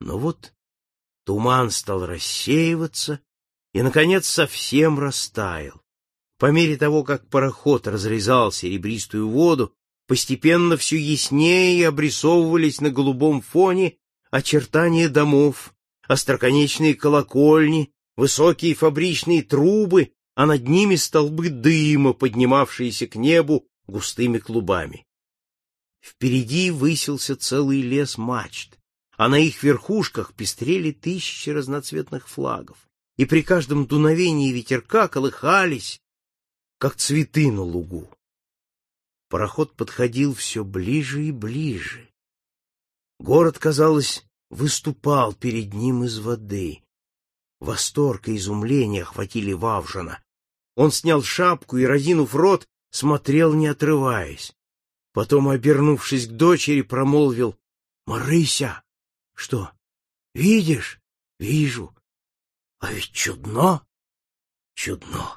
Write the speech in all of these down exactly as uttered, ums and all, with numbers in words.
Но вот туман стал рассеиваться и, наконец, совсем растаял. По мере того, как пароход разрезал серебристую воду, постепенно все яснее обрисовывались на голубом фоне очертания домов, остроконечные колокольни, высокие фабричные трубы, а над ними столбы дыма, поднимавшиеся к небу густыми клубами. Впереди высился целый лес мачт, а на их верхушках пестрели тысячи разноцветных флагов, и при каждом дуновении ветерка колыхались, как цветы на лугу. Пароход подходил все ближе и ближе. Город, казалось, выступал перед ним из воды. Восторг и изумление охватили Вавжина. Он снял шапку и, разинув рот, смотрел, не отрываясь. Потом, обернувшись к дочери, промолвил: — Марыся! — Что? — Видишь? — Вижу. — А ведь чудно! — Чудно!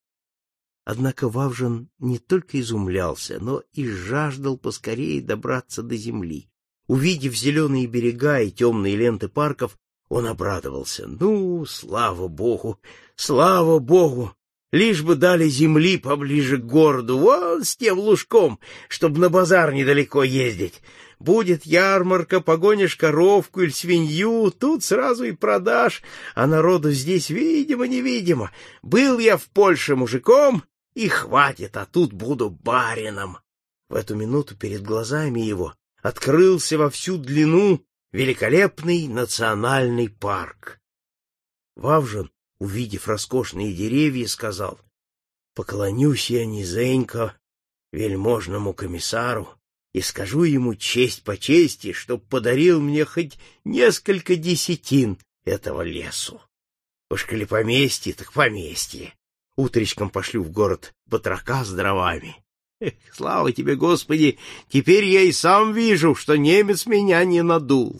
Однако Вавжин не только изумлялся, но и жаждал поскорее добраться до земли. Увидев зеленые берега и темные ленты парков, он обрадовался. Ну, слава богу, слава богу! Лишь бы дали земли поближе к городу, вон с тем лужком, чтобы на базар недалеко ездить. Будет ярмарка, погонишь коровку или свинью, тут сразу и продашь, а народу здесь видимо-невидимо. Был я в Польше мужиком, и хватит, а тут буду барином. В эту минуту перед глазами его открылся во всю длину великолепный национальный парк. Вавжин, увидев роскошные деревья, сказал: — Поклонюсь я низенько вельможному комиссару и скажу ему честь по чести, чтоб подарил мне хоть несколько десятин этого лесу. Уж коли поместье, так поместье. Утречком пошлю в город батрака с дровами. Эх, слава тебе, Господи, теперь я и сам вижу, что немец меня не надул.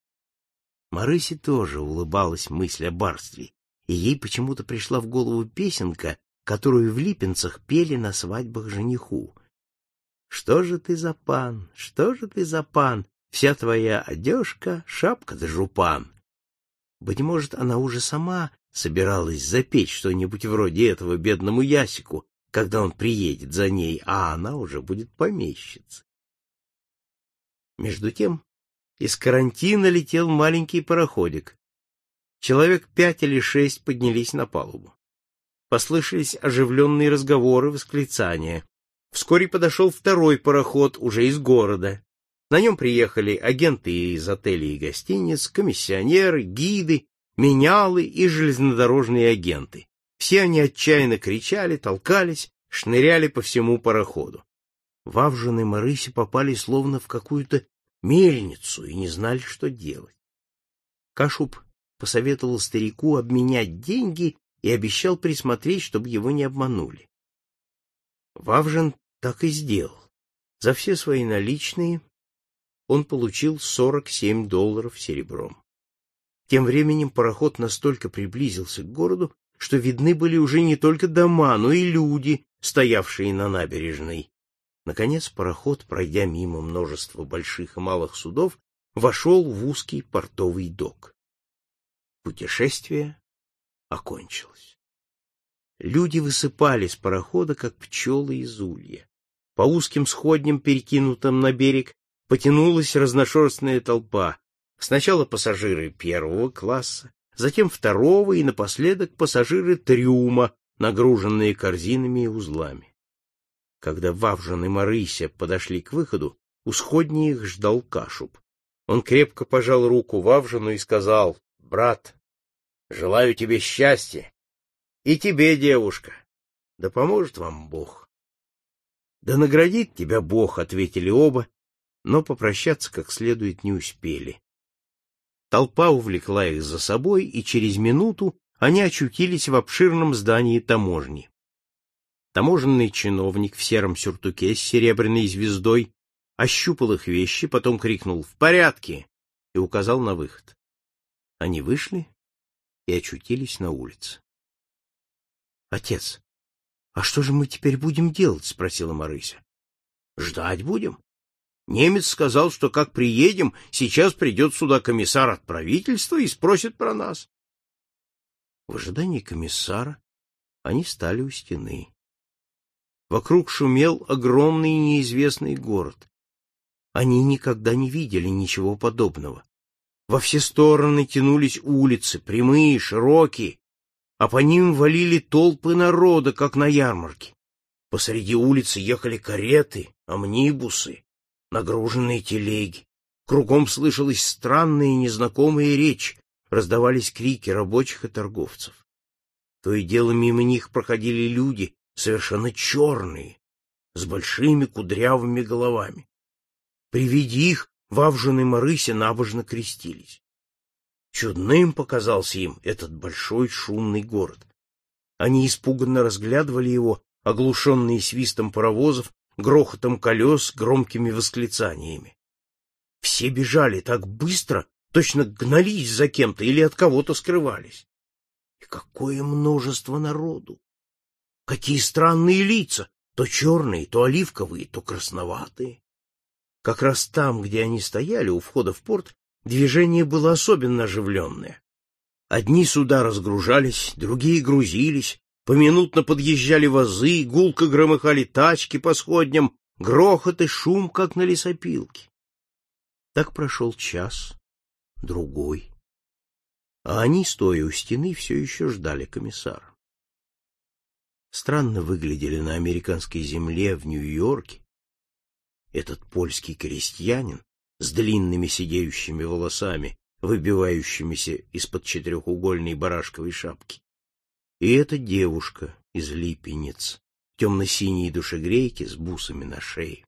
Марысе тоже улыбалась мысль о барстве, и ей почему-то пришла в голову песенка, которую в Липинцах пели на свадьбах жениху. Что же ты за пан, что же ты за пан, вся твоя одежка, шапка да жупан. Быть может, она уже сама собиралась запеть что-нибудь вроде этого бедному Ясику, когда он приедет за ней, а она уже будет помещицей. Между тем из карантина летел маленький пароходик. Человек пять или шесть поднялись на палубу. Послышались оживленные разговоры, восклицания. Вскоре подошел второй пароход, уже из города. На нем приехали агенты из отелей и гостиниц, комиссионеры, гиды, менялы и железнодорожные агенты. Все они отчаянно кричали, толкались, шныряли по всему пароходу. Вавжин и Марыся попали словно в какую-то мельницу и не знали, что делать. Кашуб посоветовал старику обменять деньги и обещал присмотреть, чтобы его не обманули. Вавжин так и сделал. За все свои наличные он получил сорок семь долларов серебром. Тем временем пароход настолько приблизился к городу, что видны были уже не только дома, но и люди, стоявшие на набережной. Наконец пароход, пройдя мимо множества больших и малых судов, вошел в узкий портовый док. Путешествие окончилось. Люди высыпали с парохода, как пчелы из улья. По узким сходням, перекинутым на берег, потянулась разношерстная толпа. Сначала пассажиры первого класса, затем второго и напоследок пассажиры трюма, нагруженные корзинами и узлами. Когда Вавжин и Марыся подошли к выходу, у сходни их ждал Кашуб. Он крепко пожал руку Вавжину и сказал: — Брат, желаю тебе счастья. И тебе, девушка. Да поможет вам Бог. — Да наградит тебя Бог, — ответили оба, но попрощаться как следует не успели. Толпа увлекла их за собой, и через минуту они очутились в обширном здании таможни. Таможенный чиновник в сером сюртуке с серебряной звездой ощупал их вещи, потом крикнул «В порядке!» и указал на выход. Они вышли и очутились на улице. — Отец, а что же мы теперь будем делать? — спросила Марыся. — Ждать будем. Немец сказал, что как приедем, сейчас придет сюда комиссар от правительства и спросит про нас. В ожидании комиссара они стали у стены. Вокруг шумел огромный неизвестный город. Они никогда не видели ничего подобного. Во все стороны тянулись улицы, прямые, широкие, а по ним валили толпы народа, как на ярмарке. Посреди улицы ехали кареты, амнибусы, нагруженные телеги. Кругом слышалась странная и незнакомая речь, раздавались крики рабочих и торговцев. То и дело мимо них проходили люди, совершенно черные, с большими кудрявыми головами. При виде их Вавжин и Марыся набожно крестились. Чудным показался им этот большой шумный город. Они испуганно разглядывали его, оглушенные свистом паровозов, грохотом колес, громкими восклицаниями. Все бежали так быстро, точно гнались за кем-то или от кого-то скрывались. И какое множество народу! Какие странные лица, то черные, то оливковые, то красноватые. Как раз там, где они стояли, у входа в порт, движение было особенно оживленное. Одни суда разгружались, другие грузились, поминутно подъезжали вазы, гулко громыхали тачки по сходням, грохот и шум, как на лесопилке. Так прошел час, другой. А они, стоя у стены, все еще ждали комиссара. Странно выглядели на американской земле в Нью-Йорке этот польский крестьянин с длинными сидеющими волосами, выбивающимися из-под четырехугольной барашковой шапки, и эта девушка из Липенец в темно-синей душегрейке с бусами на шее.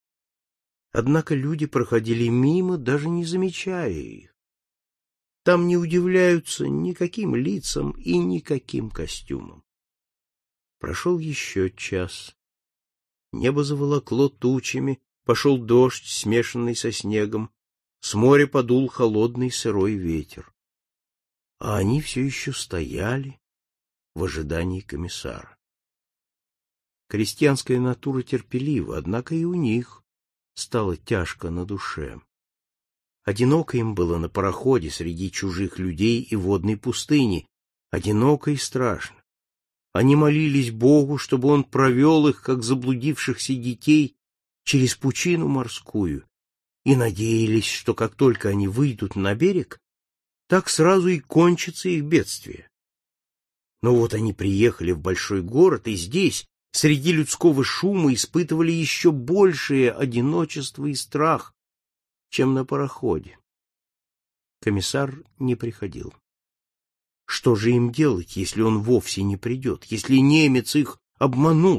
Однако люди проходили мимо, даже не замечая их. Там не удивляются никаким лицам и никаким костюмам. Прошел еще час. Небо заволокло тучами, пошел дождь, смешанный со снегом, с моря подул холодный сырой ветер. А они все еще стояли в ожидании комиссара. Крестьянская натура терпелива, однако и у них стало тяжко на душе. Одиноко им было на пароходе среди чужих людей и водной пустыни, одиноко и страшно. Они молились Богу, чтобы он провел их, как заблудившихся детей, через пучину морскую, и надеялись, что как только они выйдут на берег, так сразу и кончится их бедствие. Но вот они приехали в большой город, и здесь, среди людского шума, испытывали еще большее одиночество и страх, чем на пароходе. Комиссар не приходил. Что же им делать, если он вовсе не придет, если немец их обманул?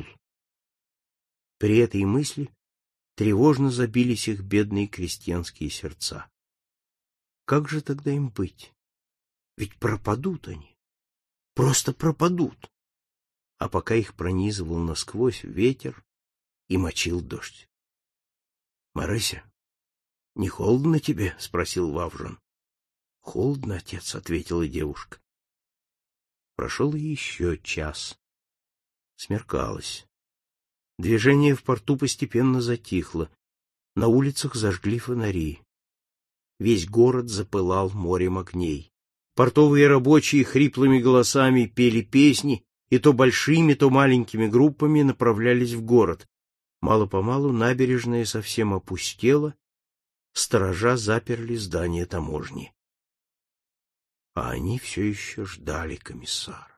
При этой мысли тревожно забились их бедные крестьянские сердца. Как же тогда им быть? Ведь пропадут они, просто пропадут. А пока их пронизывал насквозь ветер и мочил дождь. — Марыся, не холодно тебе? — спросил Вавжин. — Холодно, отец, — ответила девушка. Прошел еще час. Смеркалось. Движение в порту постепенно затихло. На улицах зажгли фонари. Весь город запылал морем огней. Портовые рабочие хриплыми голосами пели песни и то большими, то маленькими группами направлялись в город. Мало-помалу набережная совсем опустела, сторожа заперли здание таможни. А они все еще ждали комиссара.